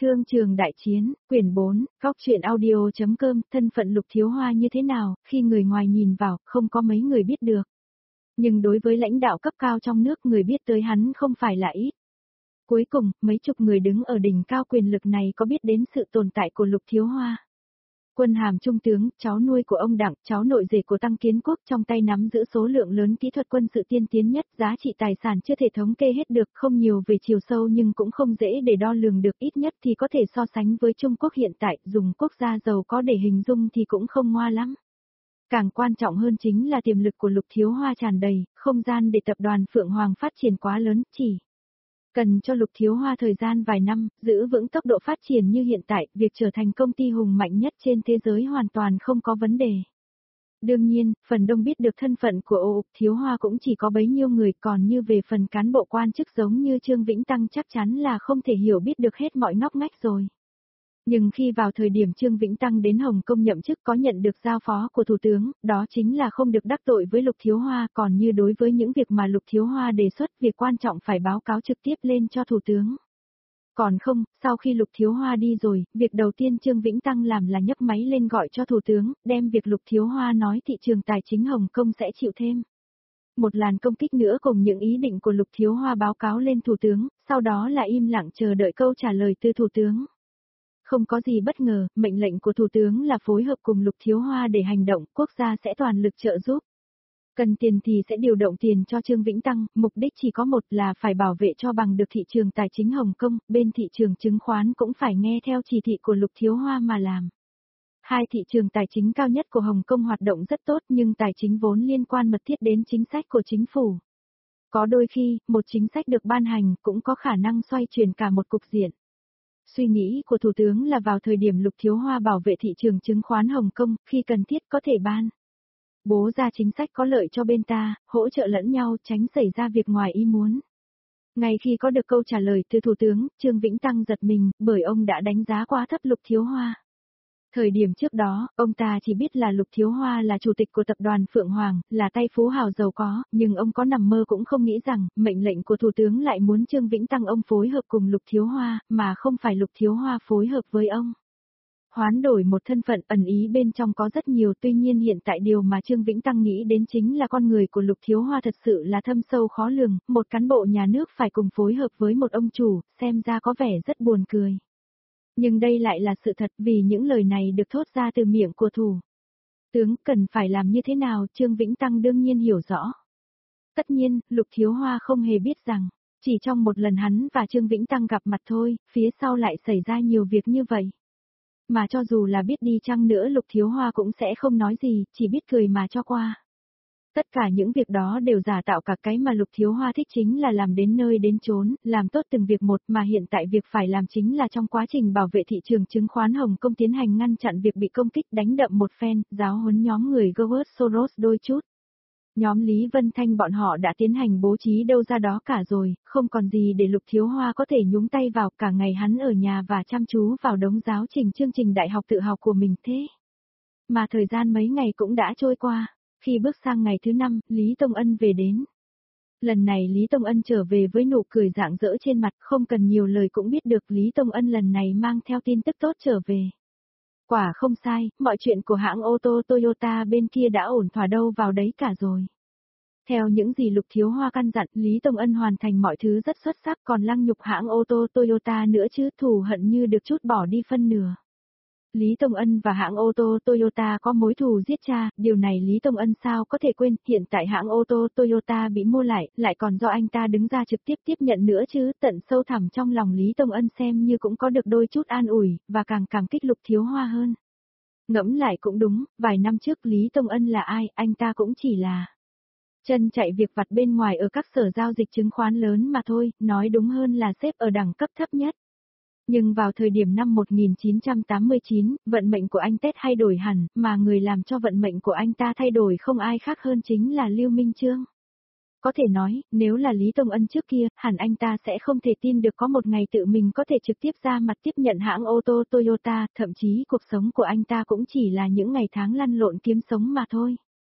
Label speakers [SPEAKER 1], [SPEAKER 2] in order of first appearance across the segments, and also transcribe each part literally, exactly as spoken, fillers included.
[SPEAKER 1] Thương trường đại chiến, quyển bốn, góc truyện audio.com, thân phận Lục Thiếu Hoa như thế nào, khi người ngoài nhìn vào, không có mấy người biết được. Nhưng đối với lãnh đạo cấp cao trong nước, người biết tới hắn không phải là ít. Cuối cùng, mấy chục người đứng ở đỉnh cao quyền lực này có biết đến sự tồn tại của Lục Thiếu Hoa. Quân hàm trung tướng, cháu nuôi của ông Đặng, cháu nội rể của Tăng Kiến Quốc, trong tay nắm giữ số lượng lớn kỹ thuật quân sự tiên tiến nhất, giá trị tài sản chưa thể thống kê hết được, không nhiều về chiều sâu nhưng cũng không dễ để đo lường được, ít nhất thì có thể so sánh với Trung Quốc hiện tại, dùng quốc gia giàu có để hình dung thì cũng không ngoa lắm. Càng quan trọng hơn chính là tiềm lực của Lục Thiếu Hoa tràn đầy, không gian để tập đoàn Phượng Hoàng phát triển quá lớn, chỉ cần cho Lục Thiếu Hoa thời gian vài năm, giữ vững tốc độ phát triển như hiện tại, việc trở thành công ty hùng mạnh nhất trên thế giới hoàn toàn không có vấn đề. Đương nhiên, phần đông biết được thân phận của Lục Thiếu Hoa cũng chỉ có bấy nhiêu người, còn như về phần cán bộ quan chức giống như Trương Vĩnh Tăng chắc chắn là không thể hiểu biết được hết mọi ngóc ngách rồi. Nhưng khi vào thời điểm Trương Vĩnh Tăng đến Hồng Kông nhậm chức có nhận được giao phó của Thủ tướng, đó chính là không được đắc tội với Lục Thiếu Hoa, còn như đối với những việc mà Lục Thiếu Hoa đề xuất, việc quan trọng phải báo cáo trực tiếp lên cho Thủ tướng. Còn không, sau khi Lục Thiếu Hoa đi rồi, việc đầu tiên Trương Vĩnh Tăng làm là nhấc máy lên gọi cho Thủ tướng, đem việc Lục Thiếu Hoa nói thị trường tài chính Hồng Kông sẽ chịu thêm một làn công kích nữa cùng những ý định của Lục Thiếu Hoa báo cáo lên Thủ tướng, sau đó là im lặng chờ đợi câu trả lời từ Thủ tướng. Không có gì bất ngờ, mệnh lệnh của Thủ tướng là phối hợp cùng Lục Thiếu Hoa để hành động, quốc gia sẽ toàn lực trợ giúp. Cần tiền thì sẽ điều động tiền cho Trương Vĩnh Tăng, mục đích chỉ có một là phải bảo vệ cho bằng được thị trường tài chính Hồng Kông, bên thị trường chứng khoán cũng phải nghe theo chỉ thị của Lục Thiếu Hoa mà làm. Hai thị trường tài chính cao nhất của Hồng Kông hoạt động rất tốt nhưng tài chính vốn liên quan mật thiết đến chính sách của chính phủ. Có đôi khi, một chính sách được ban hành cũng có khả năng xoay chuyển cả một cục diện. Suy nghĩ của Thủ tướng là vào thời điểm Lục Thiếu Hoa bảo vệ thị trường chứng khoán Hồng Kông, khi cần thiết có thể ban bố ra chính sách có lợi cho bên ta, hỗ trợ lẫn nhau, tránh xảy ra việc ngoài ý muốn. Ngay khi có được câu trả lời từ Thủ tướng, Trương Vĩnh Tăng giật mình, bởi ông đã đánh giá quá thấp Lục Thiếu Hoa. Thời điểm trước đó, ông ta chỉ biết là Lục Thiếu Hoa là chủ tịch của tập đoàn Phượng Hoàng, là tay phú hào giàu có, nhưng ông có nằm mơ cũng không nghĩ rằng, mệnh lệnh của Thủ tướng lại muốn Trương Vĩnh Tăng ông phối hợp cùng Lục Thiếu Hoa, mà không phải Lục Thiếu Hoa phối hợp với ông. Hoán đổi một thân phận, ẩn ý bên trong có rất nhiều, tuy nhiên hiện tại điều mà Trương Vĩnh Tăng nghĩ đến chính là con người của Lục Thiếu Hoa thật sự là thâm sâu khó lường, một cán bộ nhà nước phải cùng phối hợp với một ông chủ, xem ra có vẻ rất buồn cười. Nhưng đây lại là sự thật, vì những lời này được thốt ra từ miệng của Thủ tướng, cần phải làm như thế nào, Trương Vĩnh Tăng đương nhiên hiểu rõ. Tất nhiên, Lục Thiếu Hoa không hề biết rằng, chỉ trong một lần hắn và Trương Vĩnh Tăng gặp mặt thôi, phía sau lại xảy ra nhiều việc như vậy. Mà cho dù là biết đi chăng nữa Lục Thiếu Hoa cũng sẽ không nói gì, chỉ biết cười mà cho qua. Tất cả những việc đó đều giả tạo, cả cái mà Lục Thiếu Hoa thích chính là làm đến nơi đến chốn, làm tốt từng việc một, mà hiện tại việc phải làm chính là trong quá trình bảo vệ thị trường chứng khoán Hồng Kông tiến hành ngăn chặn việc bị công kích, đánh đậm một phen, giáo huấn nhóm người George Soros đôi chút. Nhóm Lý Vân Thanh bọn họ đã tiến hành bố trí đâu ra đó cả rồi, không còn gì để Lục Thiếu Hoa có thể nhúng tay vào, cả ngày hắn ở nhà và chăm chú vào đống giáo trình chương trình đại học tự học của mình thế. Mà thời gian mấy ngày cũng đã trôi qua. Khi bước sang ngày thứ năm, Lý Tông Ân về đến. Lần này Lý Tông Ân trở về với nụ cười rạng rỡ trên mặt, không cần nhiều lời cũng biết được Lý Tông Ân lần này mang theo tin tức tốt trở về. Quả không sai, mọi chuyện của hãng ô tô Toyota bên kia đã ổn thỏa đâu vào đấy cả rồi. Theo những gì Lục Thiếu Hoa căn dặn, Lý Tông Ân hoàn thành mọi thứ rất xuất sắc, còn lăng nhục hãng ô tô Toyota nữa chứ, thù hận như được chút bỏ đi phân nửa. Lý Tông Ân và hãng ô tô Toyota có mối thù giết cha, điều này Lý Tông Ân sao có thể quên, hiện tại hãng ô tô Toyota bị mua lại, lại còn do anh ta đứng ra trực tiếp tiếp nhận nữa chứ, tận sâu thẳm trong lòng Lý Tông Ân xem như cũng có được đôi chút an ủi, và càng cảm kích Lục Thiếu Hoa hơn. Ngẫm lại cũng đúng, vài năm trước Lý Tông Ân là ai, anh ta cũng chỉ là chân chạy việc vặt bên ngoài ở các sở giao dịch chứng khoán lớn mà thôi, nói đúng hơn là xếp ở đẳng cấp thấp nhất. Nhưng vào thời điểm năm một nghìn chín trăm tám mươi chín, vận mệnh của anh Tết thay đổi hẳn, mà người làm cho vận mệnh của anh ta thay đổi không ai khác hơn chính là Lưu Minh Chương. Có thể nói, nếu là Lý Tông Ân trước kia, hẳn anh ta sẽ không thể tin được có một ngày tự mình có thể trực tiếp ra mặt tiếp nhận hãng ô tô Toyota, thậm chí cuộc sống của anh ta cũng chỉ là những ngày tháng lăn lộn kiếm sống mà thôi.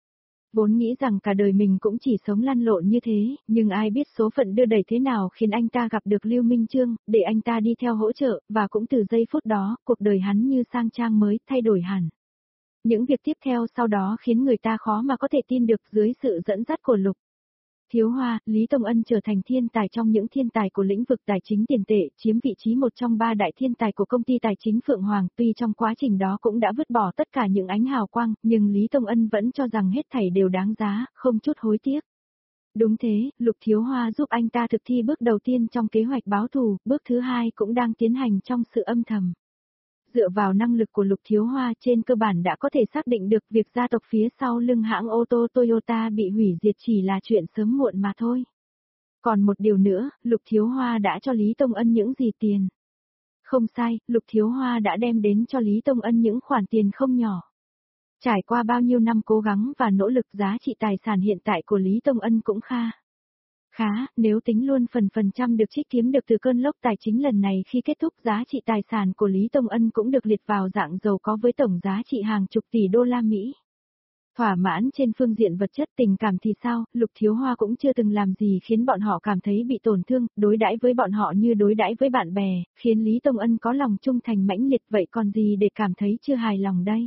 [SPEAKER 1] Vốn nghĩ rằng cả đời mình cũng chỉ sống lăn lộn như thế, nhưng ai biết số phận đưa đẩy thế nào khiến anh ta gặp được Lưu Minh Chương, để anh ta đi theo hỗ trợ, và cũng từ giây phút đó, cuộc đời hắn như sang trang mới, thay đổi hẳn. Những việc tiếp theo sau đó khiến người ta khó mà có thể tin được dưới sự dẫn dắt của Lục Thiếu Hoa, Lý Tông Ân trở thành thiên tài trong những thiên tài của lĩnh vực tài chính tiền tệ, chiếm vị trí một trong ba đại thiên tài của công ty tài chính Phượng Hoàng. Tuy trong quá trình đó cũng đã vứt bỏ tất cả những ánh hào quang, nhưng Lý Tông Ân vẫn cho rằng hết thảy đều đáng giá, không chút hối tiếc. Đúng thế, Lục Thiếu Hoa giúp anh ta thực thi bước đầu tiên trong kế hoạch báo thù, bước thứ hai cũng đang tiến hành trong sự âm thầm. Dựa vào năng lực của Lục Thiếu Hoa trên cơ bản đã có thể xác định được việc gia tộc phía sau lưng hãng ô tô Toyota bị hủy diệt chỉ là chuyện sớm muộn mà thôi. Còn một điều nữa, Lục Thiếu Hoa đã cho Lý Tông Ân những gì tiền? Không sai, Lục Thiếu Hoa đã đem đến cho Lý Tông Ân những khoản tiền không nhỏ. Trải qua bao nhiêu năm cố gắng và nỗ lực, giá trị tài sản hiện tại của Lý Tông Ân cũng kha khá, nếu tính luôn phần phần trăm được trích kiếm được từ cơn lốc tài chính lần này, khi kết thúc giá trị tài sản của Lý Tông Ân cũng được liệt vào dạng giàu có với tổng giá trị hàng chục tỷ đô la Mỹ. Thỏa mãn trên phương diện vật chất, tình cảm thì sao, Lục Thiếu Hoa cũng chưa từng làm gì khiến bọn họ cảm thấy bị tổn thương, đối đãi với bọn họ như đối đãi với bạn bè, khiến Lý Tông Ân có lòng trung thành mãnh liệt, vậy còn gì để cảm thấy chưa hài lòng đây?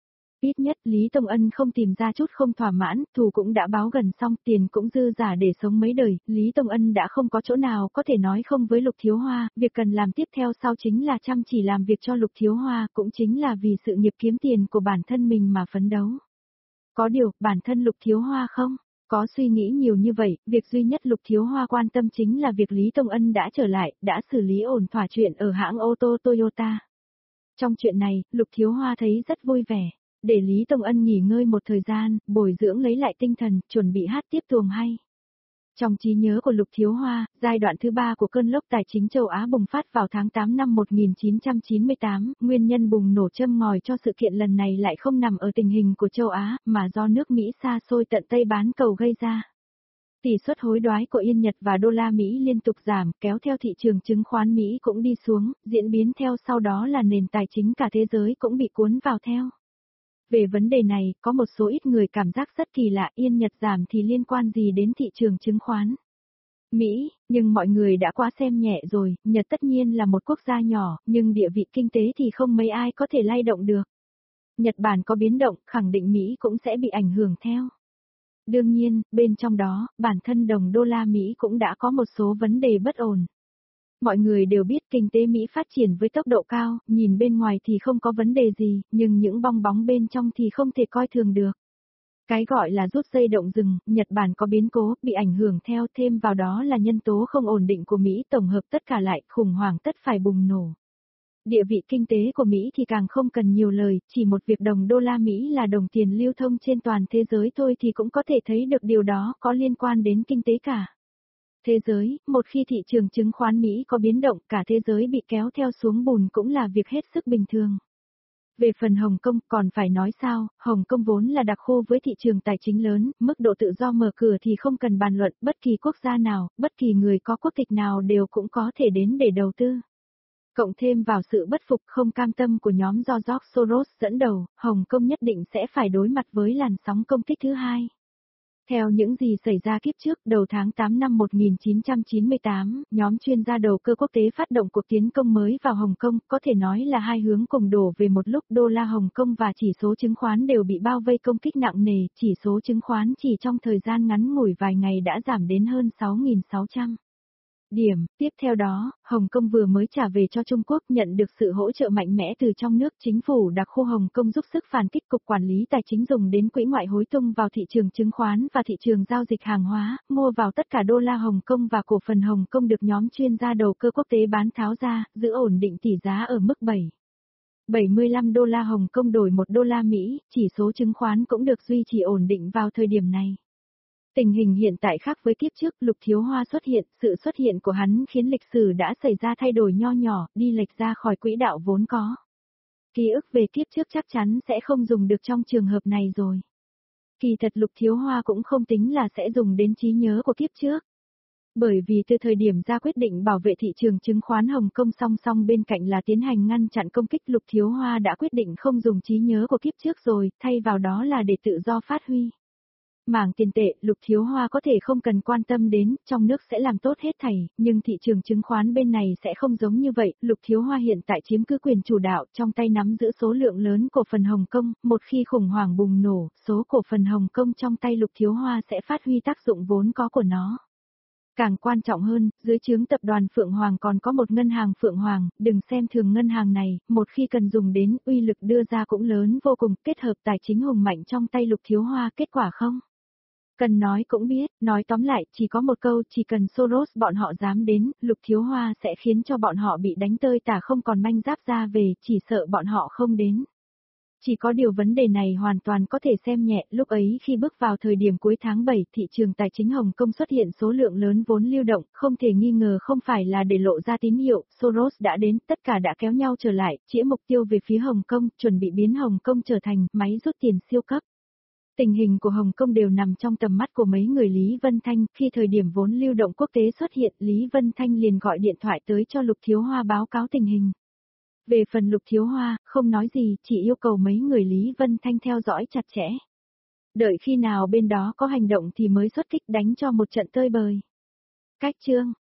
[SPEAKER 1] Ít nhất Lý Tông Ân không tìm ra chút không thỏa mãn, thù cũng đã báo gần xong, tiền cũng dư giả để sống mấy đời, Lý Tông Ân đã không có chỗ nào có thể nói không với Lục Thiếu Hoa, việc cần làm tiếp theo sau chính là chăm chỉ làm việc cho Lục Thiếu Hoa, cũng chính là vì sự nghiệp kiếm tiền của bản thân mình mà phấn đấu. Có điều, bản thân Lục Thiếu Hoa không có suy nghĩ nhiều như vậy, việc duy nhất Lục Thiếu Hoa quan tâm chính là việc Lý Tông Ân đã trở lại, đã xử lý ổn thỏa chuyện ở hãng ô tô Toyota. Trong chuyện này, Lục Thiếu Hoa thấy rất vui vẻ. Để Lý Tông Ân nghỉ ngơi một thời gian, bồi dưỡng lấy lại tinh thần, chuẩn bị hát tiếp tuồng hay. Trong trí nhớ của Lục Thiếu Hoa, giai đoạn thứ ba của cơn lốc tài chính châu Á bùng phát vào tháng tám năm một nghìn chín trăm chín mươi tám, nguyên nhân bùng nổ châm ngòi cho sự kiện lần này lại không nằm ở tình hình của châu Á, mà do nước Mỹ xa xôi tận Tây bán cầu gây ra. Tỷ suất hối đoái của Yên Nhật và đô la Mỹ liên tục giảm, kéo theo thị trường chứng khoán Mỹ cũng đi xuống, diễn biến theo sau đó là nền tài chính cả thế giới cũng bị cuốn vào theo. Về vấn đề này, có một số ít người cảm giác rất kỳ lạ, Yên Nhật giảm thì liên quan gì đến thị trường chứng khoán Mỹ, nhưng mọi người đã quá xem nhẹ rồi, Nhật tất nhiên là một quốc gia nhỏ, nhưng địa vị kinh tế thì không mấy ai có thể lay động được. Nhật Bản có biến động, khẳng định Mỹ cũng sẽ bị ảnh hưởng theo. Đương nhiên, bên trong đó, bản thân đồng đô la Mỹ cũng đã có một số vấn đề bất ổn. Mọi người đều biết kinh tế Mỹ phát triển với tốc độ cao, nhìn bên ngoài thì không có vấn đề gì, nhưng những bong bóng bên trong thì không thể coi thường được. Cái gọi là rút dây động rừng, Nhật Bản có biến cố, bị ảnh hưởng theo, thêm vào đó là nhân tố không ổn định của Mỹ, tổng hợp tất cả lại, khủng hoảng tất phải bùng nổ. Địa vị kinh tế của Mỹ thì càng không cần nhiều lời, chỉ một việc đồng đô la Mỹ là đồng tiền lưu thông trên toàn thế giới thôi thì cũng có thể thấy được điều đó có liên quan đến kinh tế cả thế giới. Một khi thị trường chứng khoán Mỹ có biến động, cả thế giới bị kéo theo xuống bùn cũng là việc hết sức bình thường. Về phần Hồng Kông, còn phải nói sao, Hồng Kông vốn là đặc khu với thị trường tài chính lớn, mức độ tự do mở cửa thì không cần bàn luận, bất kỳ quốc gia nào, bất kỳ người có quốc tịch nào đều cũng có thể đến để đầu tư. Cộng thêm vào sự bất phục không cam tâm của nhóm do George Soros dẫn đầu, Hồng Kông nhất định sẽ phải đối mặt với làn sóng công kích thứ hai. Theo những gì xảy ra kiếp trước, đầu tháng tám năm một nghìn chín trăm chín mươi tám, nhóm chuyên gia đầu cơ quốc tế phát động cuộc tiến công mới vào Hồng Kông, có thể nói là hai hướng cùng đổ về một lúc, đô la Hồng Kông và chỉ số chứng khoán đều bị bao vây công kích nặng nề, chỉ số chứng khoán chỉ trong thời gian ngắn ngủi vài ngày đã giảm đến hơn sáu nghìn sáu trăm điểm. Tiếp theo đó, Hồng Kông vừa mới trả về cho Trung Quốc, nhận được sự hỗ trợ mạnh mẽ từ trong nước, chính phủ đặc khu Hồng Kông giúp sức phản kích, cục quản lý tài chính dùng đến quỹ ngoại hối tung vào thị trường chứng khoán và thị trường giao dịch hàng hóa, mua vào tất cả đô la Hồng Kông và cổ phần Hồng Kông được nhóm chuyên gia đầu cơ quốc tế bán tháo ra, giữ ổn định tỷ giá ở mức bảy bảy mươi lăm đô la Hồng Kông đổi một đô la Mỹ, chỉ số chứng khoán cũng được duy trì ổn định vào thời điểm này. Tình hình hiện tại khác với kiếp trước, Lục Thiếu Hoa xuất hiện, sự xuất hiện của hắn khiến lịch sử đã xảy ra thay đổi nho nhỏ, đi lệch ra khỏi quỹ đạo vốn có. Ký ức về kiếp trước chắc chắn sẽ không dùng được trong trường hợp này rồi. Kỳ thật Lục Thiếu Hoa cũng không tính là sẽ dùng đến trí nhớ của kiếp trước. Bởi vì từ thời điểm ra quyết định bảo vệ thị trường chứng khoán Hồng Kông song song bên cạnh là tiến hành ngăn chặn công kích, Lục Thiếu Hoa đã quyết định không dùng trí nhớ của kiếp trước rồi, thay vào đó là để tự do phát huy. Mảng tiền tệ, Lục Thiếu Hoa có thể không cần quan tâm đến, trong nước sẽ làm tốt hết thảy, nhưng thị trường chứng khoán bên này sẽ không giống như vậy, Lục Thiếu Hoa hiện tại chiếm cứ quyền chủ đạo, trong tay nắm giữ số lượng lớn cổ phần Hồng Kông, một khi khủng hoảng bùng nổ, số cổ phần Hồng Kông trong tay Lục Thiếu Hoa sẽ phát huy tác dụng vốn có của nó. Càng quan trọng hơn, dưới trướng tập đoàn Phượng Hoàng còn có một ngân hàng Phượng Hoàng, đừng xem thường ngân hàng này, một khi cần dùng đến, uy lực đưa ra cũng lớn vô cùng, kết hợp tài chính hùng mạnh trong tay Lục Thiếu Hoa, kết quả không? Cần nói cũng biết, nói tóm lại, chỉ có một câu, chỉ cần Soros bọn họ dám đến, Lục Thiếu Hoa sẽ khiến cho bọn họ bị đánh tơi tả không còn manh giáp ra về, chỉ sợ bọn họ không đến. Chỉ có điều vấn đề này hoàn toàn có thể xem nhẹ, lúc ấy khi bước vào thời điểm cuối tháng bảy, thị trường tài chính Hồng Kông xuất hiện số lượng lớn vốn lưu động, không thể nghi ngờ không phải là để lộ ra tín hiệu, Soros đã đến, tất cả đã kéo nhau trở lại, chĩa mục tiêu về phía Hồng Kông, chuẩn bị biến Hồng Kông trở thành máy rút tiền siêu cấp. Tình hình của Hồng Kông đều nằm trong tầm mắt của mấy người Lý Vân Thanh, khi thời điểm vốn lưu động quốc tế xuất hiện, Lý Vân Thanh liền gọi điện thoại tới cho Lục Thiếu Hoa báo cáo tình hình. Về phần Lục Thiếu Hoa, không nói gì, chỉ yêu cầu mấy người Lý Vân Thanh theo dõi chặt chẽ. Đợi khi nào bên đó có hành động thì mới xuất kích đánh cho một trận tơi bời. Cách chương